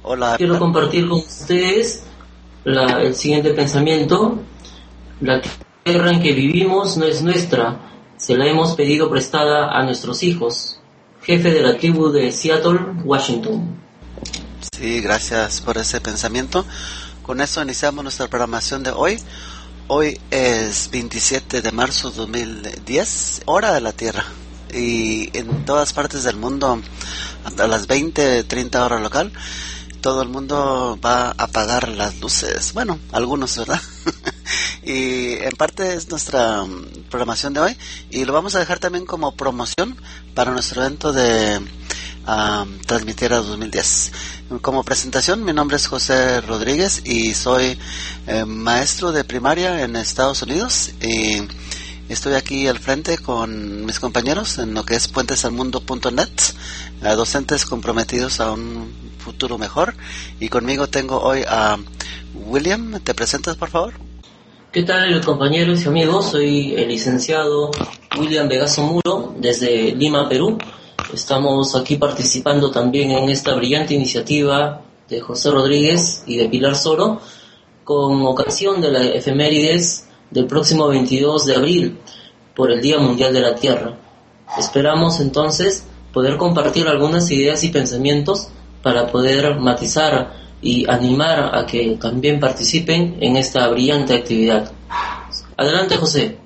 Hola. Quiero compartir con ustedes el siguiente pensamiento. La tierra en que vivimos no es nuestra, se la hemos pedido prestada a nuestros hijos. Jefe de la tribu de Seattle, Washington. Sí, gracias por ese pensamiento. Con eso iniciamos nuestra programación de hoy. Hoy es 27 de marzo de 2010, hora de la Tierra. Y en todas partes del mundo, a las 20:30 hora local, todo el mundo va a apagar las luces. Bueno, algunos, ¿verdad? Y en parte es nuestra programación de hoy. Y lo vamos a dejar también como promoción para nuestro evento de Transmitiera 2010. Como presentación, mi nombre es José Rodríguez y soy maestro de primaria en Estados Unidos. Y estoy aquí al frente con mis compañeros en lo que es puentesalmundo.net, docentes comprometidos a un futuro mejor. Y conmigo tengo hoy a William. ¿Te presentas, por favor? ¿Qué tal, compañeros y amigos? Soy el licenciado William Vegaso Muro desde Lima, Perú. Estamos aquí participando también en esta brillante iniciativa de José Rodríguez y de Pilar Soro con ocasión de la efemérides del próximo 22 de abril por el Día Mundial de la Tierra. Esperamos entonces poder compartir algunas ideas y pensamientos para poder matizar y animar a que también participen en esta brillante actividad. Adelante, José.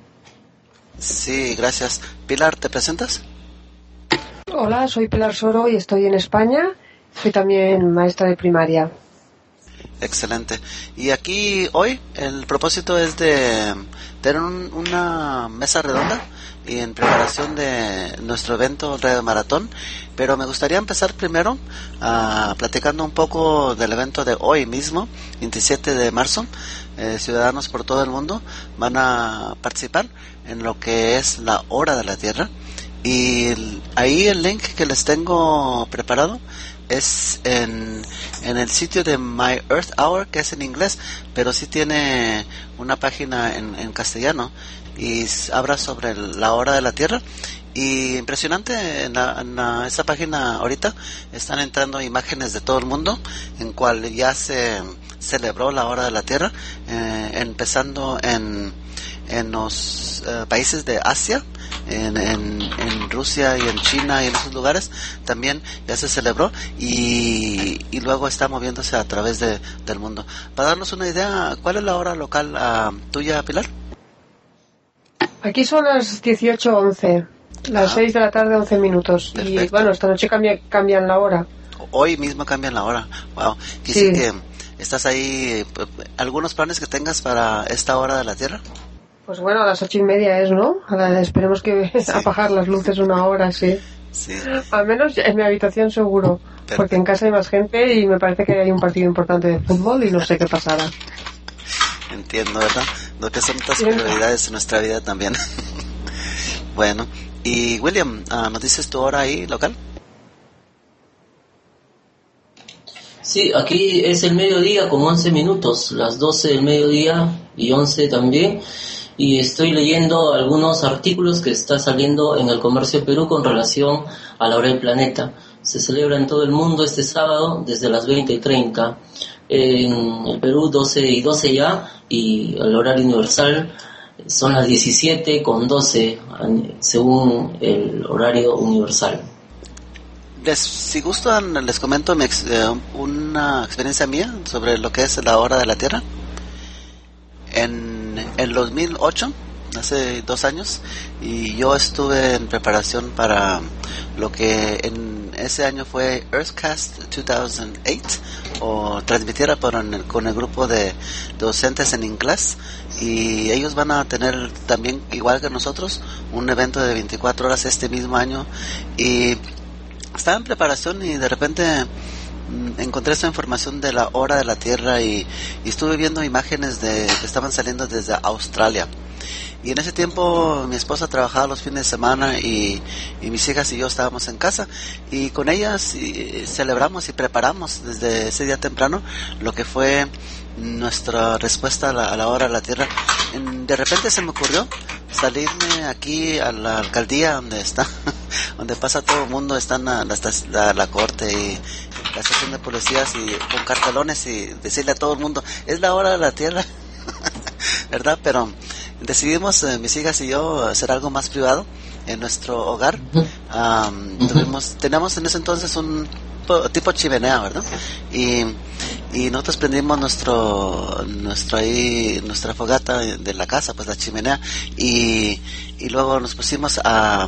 Sí, gracias. Pilar, ¿te presentas? Hola, soy Pilar Soro y estoy en España. Soy también maestra de primaria. Excelente. Y aquí hoy el propósito es de tener una mesa redonda y en preparación de nuestro evento Radio Maratón, pero me gustaría empezar primero platicando un poco del evento de hoy mismo, 27 de marzo. Ciudadanos por todo el mundo van a participar en lo que es la Hora de la Tierra, y ahí el link que les tengo preparado es en el sitio de My Earth Hour, que es en inglés, pero sí tiene una página en castellano y habla sobre la hora de la Tierra. Y impresionante, en esa página ahorita están entrando imágenes de todo el mundo en cual ya se celebró la hora de la Tierra, empezando en los países de Asia, en Rusia y en China y en esos lugares también ya se celebró, y luego está moviéndose a través del mundo. Para darnos una idea, ¿cuál es la hora local tuya, Pilar? Aquí son las 18:11, las 6 de la tarde, 11 minutos. Perfecto. Y bueno, esta noche cambian la hora. Hoy mismo cambian la hora. Wow. Sí. Que estás ahí. ¿Algunos planes que tengas para esta hora de la Tierra? Pues bueno, a las 8:30 es, ¿no? Esperemos que sí. Apagar las luces una hora, sí. Sí. Al menos en mi habitación seguro. Perfecto. Porque en casa hay más gente y me parece que hay un partido importante de fútbol y no sé qué pasará. Entiendo, ¿verdad? Lo que son otras prioridades en nuestra vida también. Bueno, y William, ¿nos dices tu hora ahí local? Sí, aquí es el mediodía con 11 minutos, las 12 del mediodía y 11 también. Y estoy leyendo algunos artículos que está saliendo en el Comercio Perú con relación a la hora del planeta. Se celebra en todo el mundo este sábado desde las 20:30. En el Perú 12:12 ya, y el horario universal son las 17:12 según el horario universal. Si gustan, les comento una experiencia mía sobre lo que es la hora de la Tierra. En el 2008, hace 2 años, y yo estuve en preparación para lo que en ese año fue Earthcast 2008, o Transmitiera con el grupo de docentes en inglés, y ellos van a tener también, igual que nosotros, un evento de 24 horas este mismo año, y estaba en preparación y de repente encontré esta información de la hora de la Tierra y estuve viendo imágenes que estaban saliendo desde Australia. Y en ese tiempo mi esposa trabajaba los fines de semana y mis hijas y yo estábamos en casa, y con ellas celebramos y preparamos desde ese día temprano lo que fue nuestra respuesta a la hora de la Tierra. De repente se me ocurrió salirme aquí a la alcaldía donde pasa todo el mundo, están la corte y la estación de policías y con cartelones y decirle a todo el mundo, es la hora de la Tierra, ¿verdad? Pero decidimos, mis hijas y yo, hacer algo más privado en nuestro hogar. Teníamos en ese entonces un tipo chimenea, ¿verdad? Y nosotros prendimos nuestra fogata de la casa, pues la chimenea, y luego nos pusimos a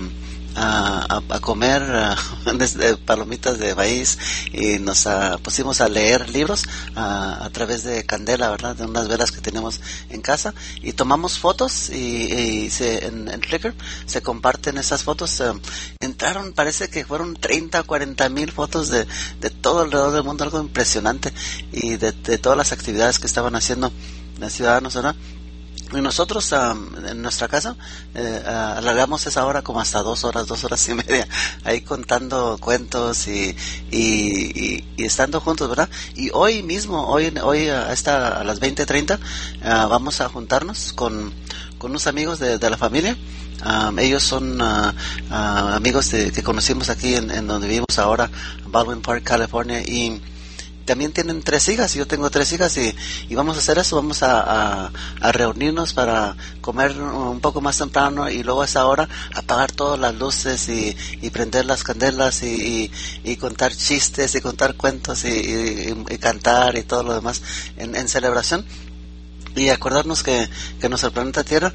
comer desde palomitas de maíz, y nos pusimos a leer libros a través de candela, ¿verdad? De unas velas que tenemos en casa, y tomamos fotos y en Flickr se comparten esas fotos. Entraron, parece que fueron 30 o 40 mil fotos de todo alrededor del mundo, algo impresionante, y de todas las actividades que estaban haciendo los ciudadanos, ¿verdad? Y nosotros en nuestra casa alargamos esa hora como hasta 2 horas y media, ahí contando cuentos y estando juntos, ¿verdad? Y hoy mismo, hoy a las 20:30 vamos a juntarnos con unos amigos de la familia. Ellos son amigos que conocimos aquí en donde vivimos ahora, Baldwin Park, California, y también tienen 3 hijas, y yo tengo 3 hijas, y vamos a hacer eso, vamos a reunirnos para comer un poco más temprano, y luego a esa hora apagar todas las luces y prender las candelas y contar chistes y contar cuentos y cantar y todo lo demás en celebración. Y acordarnos que nuestro planeta Tierra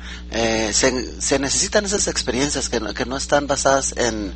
se necesitan esas experiencias que no están basadas en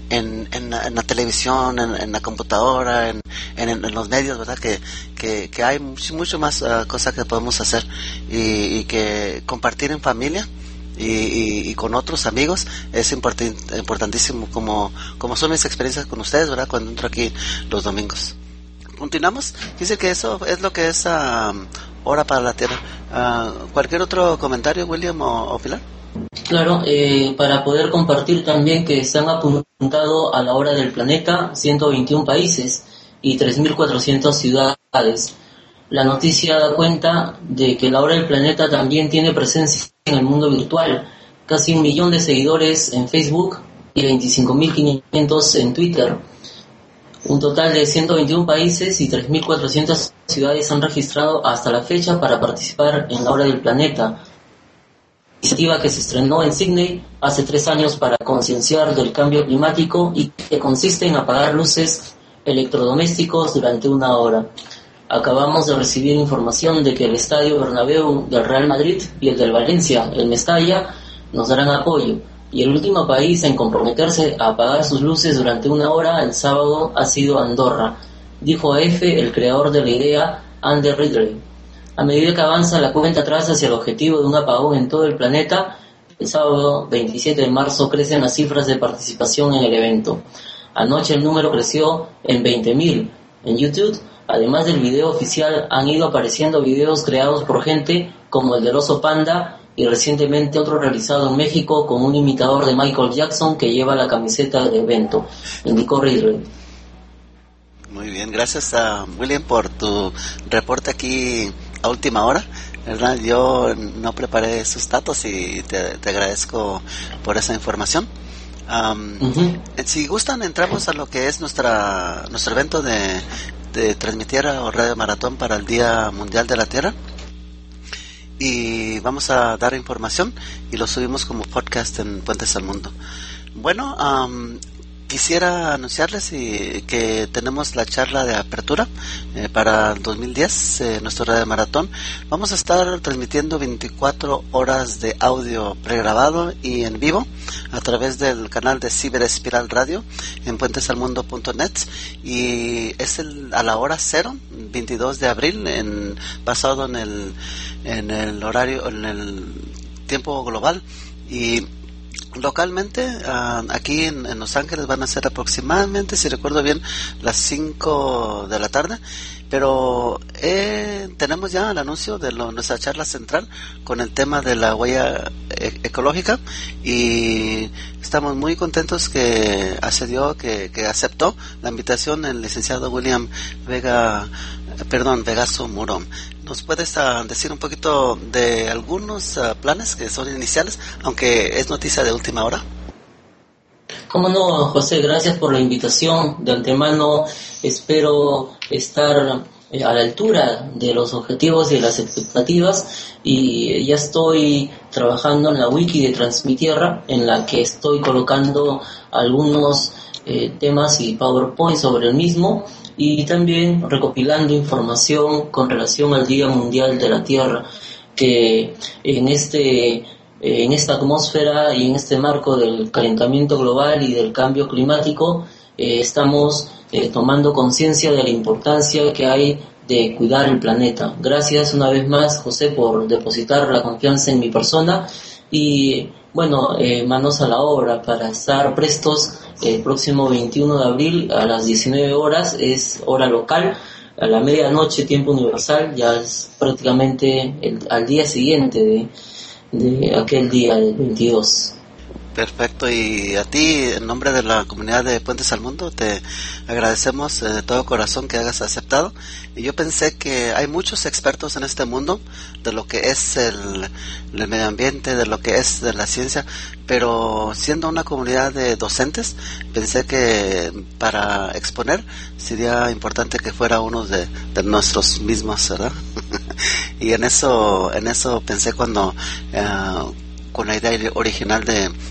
la televisión, en la computadora, en los medios, ¿verdad? Que hay mucho más cosas que podemos hacer, y que compartir en familia y con otros amigos es importantísimo, como son mis experiencias con ustedes, ¿verdad? Cuando entro aquí los domingos. Continuamos. Dice que eso es lo que es hora para la Tierra. ¿Cualquier otro comentario, William o Pilar? Claro, para poder compartir también que se han apuntado a la hora del planeta 121 países y 3.400 ciudades. La noticia da cuenta de que la hora del planeta también tiene presencia en el mundo virtual. Casi 1 millón de seguidores en Facebook y 25.500 en Twitter. Un total de 121 países y 3.400 ciudades han registrado hasta la fecha para participar en la hora del planeta. Iniciativa que se estrenó en Sydney hace 3 años para concienciar del cambio climático y que consiste en apagar luces electrodomésticos durante 1 hora. Acabamos de recibir información de que el Estadio Bernabéu del Real Madrid y el del Valencia, el Mestalla, nos darán apoyo. Y el último país en comprometerse a apagar sus luces durante 1 hora el sábado ha sido Andorra, dijo a EFE el creador de la idea, Andy Ridley. A medida que avanza la cuenta atrás hacia el objetivo de un apagón en todo el planeta, el sábado 27 de marzo crecen las cifras de participación en el evento. Anoche el número creció en 20.000. En YouTube, además del video oficial, han ido apareciendo videos creados por gente como el del oso panda, y recientemente otro realizado en México con un imitador de Michael Jackson que lleva la camiseta del evento, indicó Ridley. Muy bien, gracias a William por tu reporte aquí a última hora, ¿verdad? Yo no preparé esos datos y te agradezco por esa información. Si gustan, entramos a lo que es nuestro evento de transmitir a Radio Maratón para el Día Mundial de la Tierra. Y vamos a dar información y lo subimos como podcast en Puentes al Mundo. Bueno, quisiera anunciarles que tenemos la charla de apertura para el 2010, nuestro Radio Maratón. Vamos a estar transmitiendo 24 horas de audio pregrabado y en vivo a través del canal de Ciber Espiral Radio en puentesalmundo.net, y es a la hora 0, 22 de abril, basado en el horario, en el tiempo global. Y localmente, aquí en Los Ángeles van a ser aproximadamente, si recuerdo bien, las 5 de la tarde. Pero tenemos ya el anuncio de nuestra charla central con el tema de la huella ecológica, y estamos muy contentos que aceptó la invitación el licenciado William Vegaso Muro. ¿Nos puedes decir un poquito de algunos planes que son iniciales, aunque es noticia de última hora? Cómo no, José, gracias por la invitación. De antemano espero estar a la altura de los objetivos y de las expectativas, y ya estoy trabajando en la wiki de Transmitierra, en la que estoy colocando algunos temas y PowerPoint sobre el mismo, y también recopilando información con relación al Día Mundial de la Tierra, que en esta atmósfera y en este marco del calentamiento global y del cambio climático, estamos tomando conciencia de la importancia que hay de cuidar el planeta. Gracias una vez más, José, por depositar la confianza en mi persona, y bueno, manos a la obra para estar prestos el próximo 21 de abril a las 19 horas, es hora local, a la medianoche, tiempo universal, ya es prácticamente al día siguiente de aquel día del 22. Perfecto, y a ti, en nombre de la comunidad de Puentes al Mundo, te agradecemos de todo corazón que hayas aceptado. Y yo pensé que hay muchos expertos en este mundo de lo que es el medio ambiente, de lo que es de la ciencia, pero siendo una comunidad de docentes, pensé que para exponer sería importante que fuera uno de nuestros mismos, ¿verdad? Y en eso pensé cuando con la idea original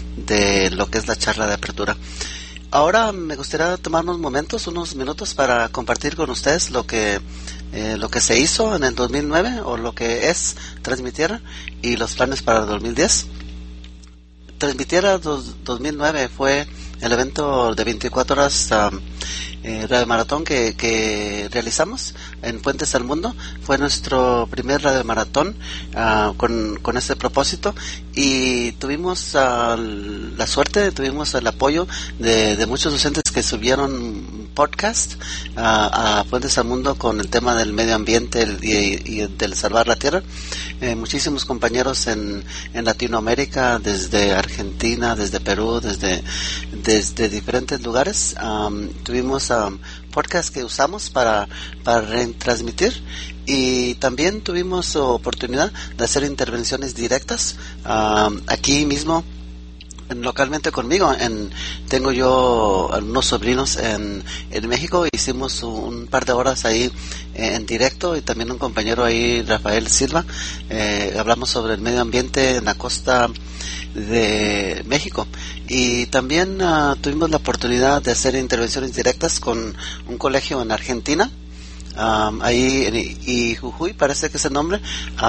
de lo que es la charla de apertura. Ahora me gustaría tomar unos minutos para compartir con ustedes lo que se hizo en el 2009, o lo que es Transmitierra, y los planes para el 2010. Transmitierra 2009 fue el evento de 24 horas Radio Maratón que realizamos en Puentes al Mundo. Fue nuestro primer Radio Maratón con este propósito, y tuvimos la suerte, tuvimos el apoyo de muchos docentes que subieron podcast a Puentes al Mundo con el tema del medio ambiente y del salvar la tierra. Muchísimos compañeros en Latinoamérica, desde Argentina, desde Perú, desde diferentes lugares. Tuvimos podcast que usamos para retransmitir, y también tuvimos oportunidad de hacer intervenciones directas aquí mismo localmente conmigo. Tengo yo unos sobrinos en México, hicimos un par de horas ahí en directo, y también un compañero ahí, Rafael Silva, hablamos sobre el medio ambiente en la costa de México. Y también tuvimos la oportunidad de hacer intervenciones directas con un colegio en Argentina, ahí y Jujuy parece que es el nombre,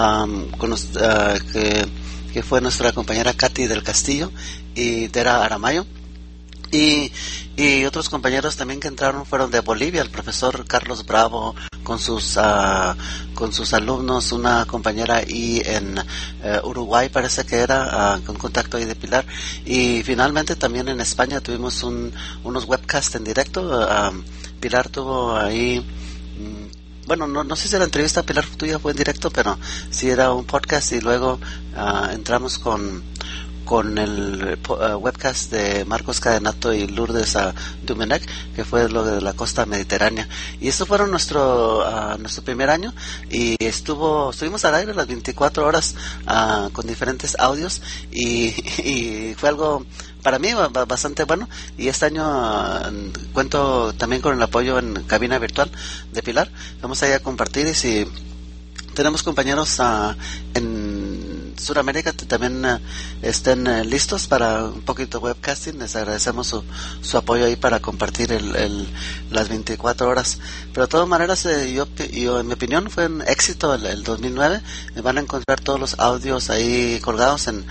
que fue nuestra compañera Katy del Castillo y Dera Aramayo, y otros compañeros también que entraron fueron de Bolivia, el profesor Carlos Bravo con sus alumnos, una compañera ahí en Uruguay parece que era, con contacto ahí de Pilar, y finalmente también en España tuvimos unos webcasts en directo. Pilar tuvo ahí, bueno, no sé si la entrevista a Pilar tuya fue en directo, pero sí era un podcast, y luego entramos con el webcast de Marcos Cadenato y Lourdes Dumenech, que fue lo de la costa mediterránea. Y eso fueron nuestro primer año, y estuvimos al aire las 24 horas con diferentes audios, y fue algo para mí bastante bueno. Y este año cuento también con el apoyo en cabina virtual de Pilar. Vamos a ir a compartir, y si tenemos compañeros en Sudamérica que también estén listos para un poquito de webcasting, les agradecemos su apoyo ahí para compartir las 24 horas. Pero de todas maneras, yo en mi opinión fue un éxito el 2009. Van a encontrar todos los audios ahí colgados en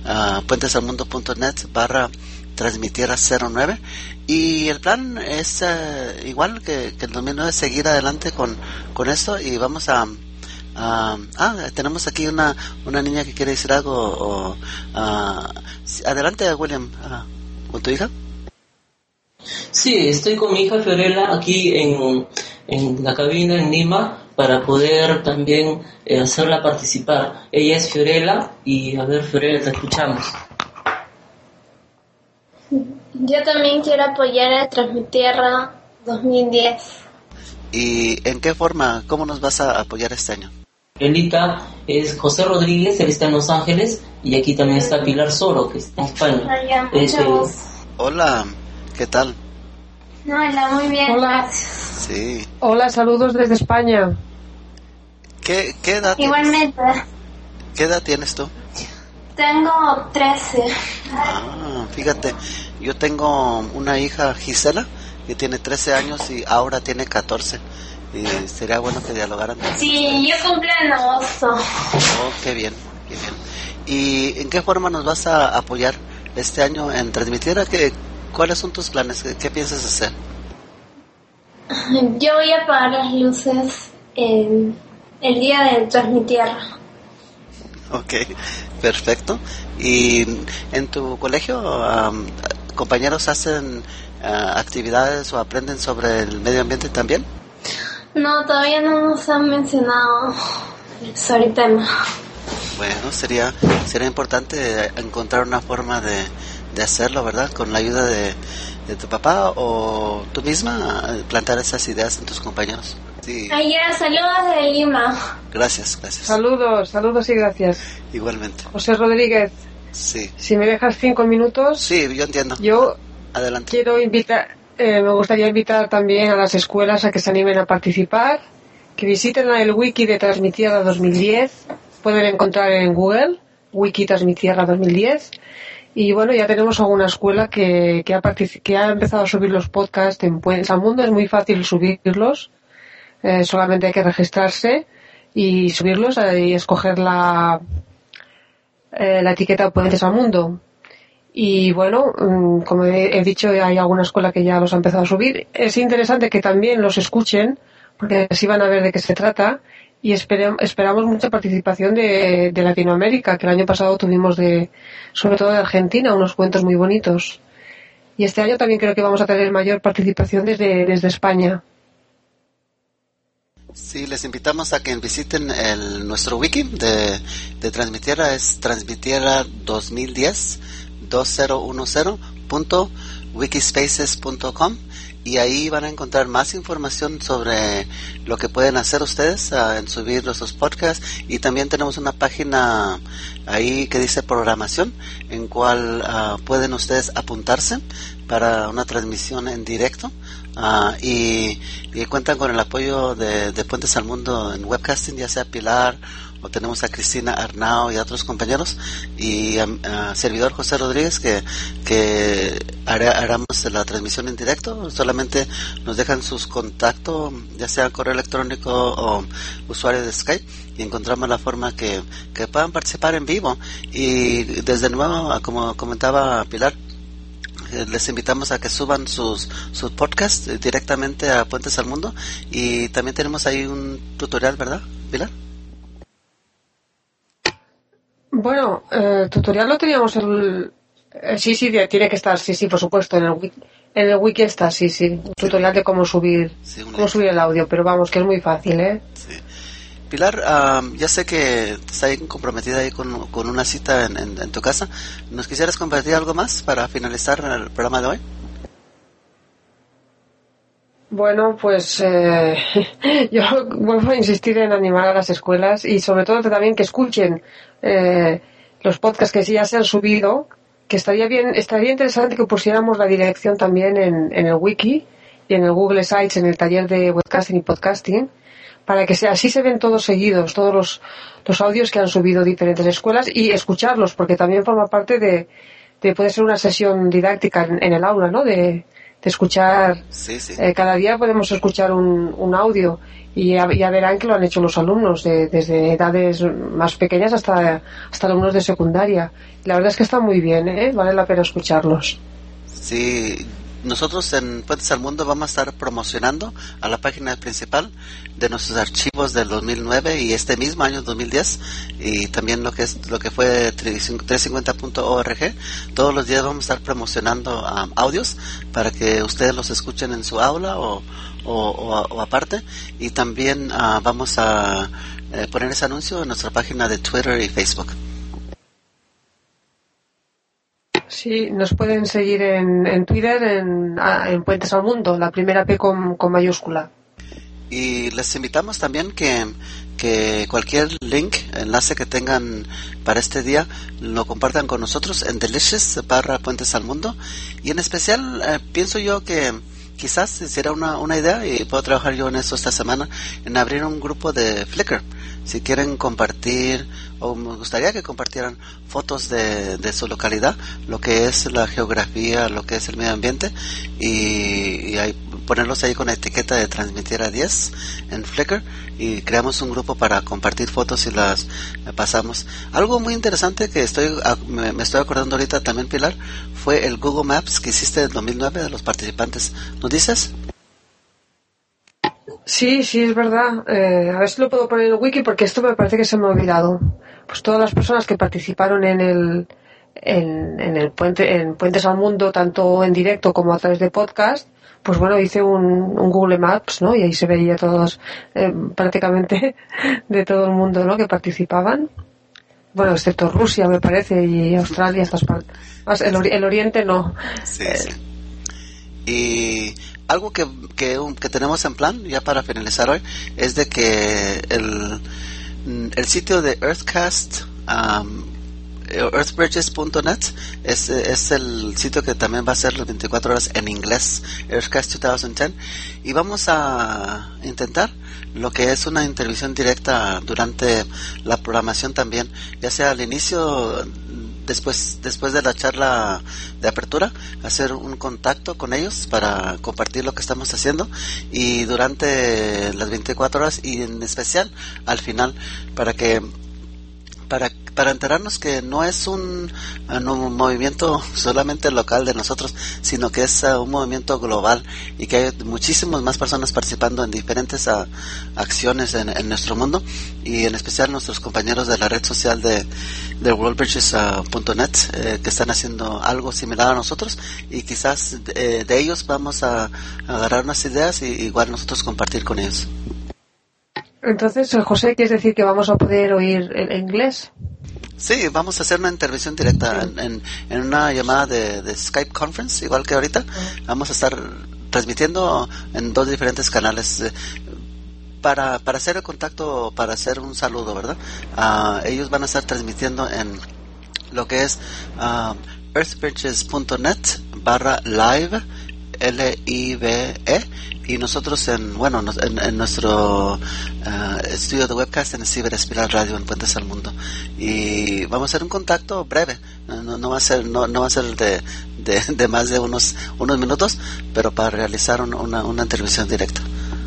puentesalmundo.net/Transmitierra09, y el plan es igual que el 2009, seguir adelante con esto. Y vamos a tenemos aquí una niña que quiere decir algo. Adelante, William, ¿con tu hija? Sí, estoy con mi hija Fiorella aquí en la cabina en Lima, para poder también hacerla participar. Ella es Fiorella, y a ver, Fiorella, te escuchamos. Yo también quiero apoyar a Transmitierra 2010. ¿Y en qué forma? ¿Cómo nos vas a apoyar este año? Elita es José Rodríguez, él está en Los Ángeles, y aquí también está Pilar Soro, que está en España. Hola, ¿qué tal? Hola, muy bien. Hola. Gracias. Sí. Hola, saludos desde España. ¿Qué edad Igualmente. tienes? ¿Qué edad tienes tú? Tengo 13. Fíjate, yo tengo una hija, Gisela, que tiene 13 años y ahora tiene 14. Y sería bueno que dialogaran. Sí, yo cumplo en agosto. Oh, qué bien, qué bien. ¿Y en qué forma nos vas a apoyar este año en Transmitiera? ¿Cuáles son tus planes? ¿Qué piensas hacer? Yo voy a apagar las luces el día de Transmitierra. Ok, perfecto. ¿Y en tu colegio compañeros hacen actividades o aprenden sobre el medio ambiente también? No, todavía no nos han mencionado sobre el tema. Bueno, sería importante encontrar una forma de hacerlo, ¿verdad? Con la ayuda de tu papá o tú misma, plantar esas ideas en tus compañeros. Sí. Ayer, saludos de Lima. Gracias. Saludos y gracias. Igualmente. José Rodríguez. Sí. Si me dejas 5 minutos. Sí, yo entiendo. Yo Adelante. quiero me gustaría invitar también a las escuelas a que se animen a participar, que visiten el wiki de Transmitierra 2010. Pueden encontrar en Google Wiki Transmitierra 2010. Y bueno, ya tenemos alguna escuela que ha empezado a subir los podcasts en Puentes al Mundo. Es muy fácil subirlos. Solamente hay que registrarse y subirlos y escoger la etiqueta Puentes al Mundo. Y bueno, como he dicho, hay alguna escuela que ya los ha empezado a subir. Es interesante que también los escuchen, porque así van a ver de qué se trata. Y esperamos mucha participación de Latinoamérica, que el año pasado tuvimos sobre todo de Argentina, unos cuentos muy bonitos. Y este año también creo que vamos a tener mayor participación desde España. Sí, les invitamos a que visiten nuestro wiki de Transmitierra, es Transmitierra 2010.wikispaces.com, y ahí van a encontrar más información sobre lo que pueden hacer ustedes en subir nuestros podcasts. Y también tenemos una página ahí que dice programación, en cual pueden ustedes apuntarse para una transmisión en directo. Y cuentan con el apoyo de Puentes al Mundo en webcasting, ya sea Pilar, o tenemos a Cristina Arnao y a otros compañeros, y a servidor José Rodríguez, que haremos la transmisión en directo. Solamente nos dejan sus contactos, ya sea correo electrónico o usuario de Skype, y encontramos la forma que puedan participar en vivo. Y desde nuevo, como comentaba Pilar, les invitamos a que suban sus podcasts directamente a Puentes al Mundo. Y también tenemos ahí un tutorial, ¿verdad, Pilar? Bueno, tutorial lo teníamos sí, tiene que estar, sí, por supuesto, en el wiki está, sí, un tutorial de cómo subir el audio, pero vamos, que es muy fácil, ¿eh? Sí. Pilar, ya sé que estás comprometida ahí con una cita en tu casa. ¿Nos quisieras compartir algo más para finalizar el programa de hoy? Bueno, pues yo vuelvo a insistir en animar a las escuelas y sobre todo también que escuchen los podcasts que ya se han subido, que estaría interesante que pusiéramos la dirección también en el wiki y en el Google Sites, en el taller de webcasting y podcasting, para que así se ven todos seguidos, todos los audios que han subido diferentes escuelas, y escucharlos, porque también forma parte de puede ser una sesión didáctica en el aula, ¿no? De escuchar. Sí. Cada día podemos escuchar un audio y ya verán que lo han hecho los alumnos desde edades más pequeñas hasta alumnos de secundaria. La verdad es que está muy bien, ¿eh? Vale la pena escucharlos. Sí. Nosotros en Puentes al Mundo vamos a estar promocionando a la página principal de nuestros archivos del 2009 y este mismo año 2010, y también lo que fue 350.org. Todos los días vamos a estar promocionando audios para que ustedes los escuchen en su aula o aparte, y también vamos a poner ese anuncio en nuestra página de Twitter y Facebook. Sí, nos pueden seguir en Twitter en Puentes al Mundo, la primera P con mayúscula. Y les invitamos también que que cualquier link, enlace que tengan para este día, lo compartan con nosotros en Delicious/Puentes al Mundo. Y en especial, pienso yo que quizás será una idea, y puedo trabajar yo en eso esta semana, en abrir un grupo de Flickr. Si quieren compartir, o me gustaría que compartieran fotos de su localidad, lo que es la geografía, lo que es el medio ambiente, y ponerlos ahí con la etiqueta de Transmitiera 10 en Flickr, y creamos un grupo para compartir fotos y las pasamos. Algo muy interesante que me estoy acordando ahorita también, Pilar, fue el Google Maps que hiciste en 2009 de los participantes. ¿Nos dices? Sí, es verdad. A ver si lo puedo poner en el wiki, porque esto me parece que se me ha olvidado. Pues todas las personas que participaron en Puentes al Mundo, tanto en directo como a través de podcast, pues bueno, hice un Google Maps, ¿no? Y ahí se veía todos, prácticamente de todo el mundo, ¿no? Que participaban. Bueno, excepto Rusia, me parece, y Australia, estas partes. Más el Oriente no. Sí. Y algo que tenemos en plan, ya para finalizar hoy, es de que el sitio de Earthcast, earthbridges.net, es el sitio que también va a ser las 24 horas en inglés, Earthcast 2010, y vamos a intentar lo que es una intervención directa durante la programación también, ya sea al inicio, después de la charla de apertura, hacer un contacto con ellos para compartir lo que estamos haciendo, y durante las 24 horas, y en especial al final, para enterarnos que no es un movimiento solamente local de nosotros, sino que es un movimiento global, y que hay muchísimas más personas participando en diferentes acciones en nuestro mundo, y en especial nuestros compañeros de la red social de worldbridges.net, que están haciendo algo similar a nosotros, y quizás de ellos vamos a agarrar unas ideas y igual nosotros compartir con ellos. Entonces, José, ¿quieres decir que vamos a poder oír el inglés? Sí, vamos a hacer una intervención directa en una llamada de Skype Conference, igual que ahorita. Vamos a estar transmitiendo en 2 diferentes canales para hacer el contacto, para hacer un saludo, ¿verdad? Ellos van a estar transmitiendo en lo que es earthbridges.net/live, LIVE, y nosotros en nuestro estudio de webcast en Ciber Espiral Radio en Puentes al Mundo, y vamos a hacer un contacto breve, no va a ser de más de unos minutos, pero para realizar una intervención directa.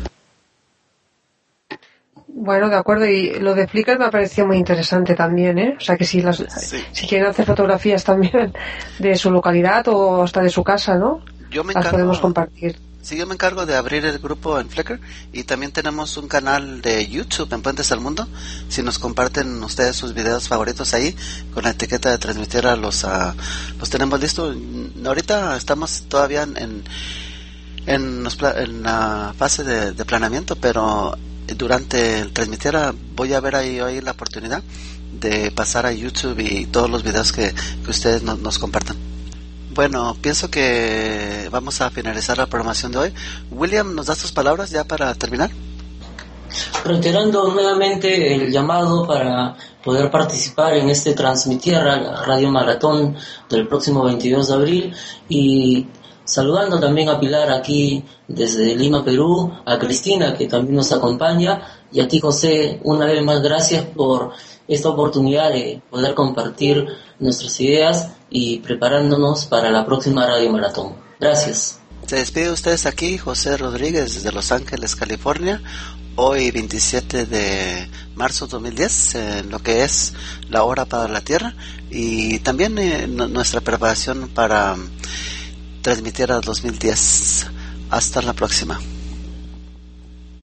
Bueno, de acuerdo, y lo de Flickr me ha parecido muy interesante también, ¿eh? O sea que si quieren hacer fotografías también de su localidad o hasta de su casa, ¿no? Las podemos compartir. Sí, yo me encargo de abrir el grupo en Flickr, y también tenemos un canal de YouTube en Puentes al Mundo. Si nos comparten ustedes sus videos favoritos ahí, con la etiqueta de transmitir los tenemos listo. Ahorita estamos todavía en la fase de planeamiento, pero durante el transmitiera voy a ver ahí la oportunidad de pasar a YouTube y todos los videos que ustedes nos compartan. Bueno, pienso que vamos a finalizar la programación de hoy. William, ¿nos das tus palabras ya para terminar? Reiterando nuevamente el llamado para poder participar en este Transmitierra, la Radio Maratón del próximo 22 de abril, y saludando también a Pilar aquí desde Lima, Perú, a Cristina, que también nos acompaña, y a ti, José, una vez más gracias por esta oportunidad de poder compartir nuestras ideas y preparándonos para la próxima Radio Maratón. Gracias. Se despide ustedes aquí José Rodríguez desde Los Ángeles, California, hoy 27 de marzo 2010, en lo que es la hora para la Tierra, y también nuestra preparación para transmitir a 2010. Hasta la próxima.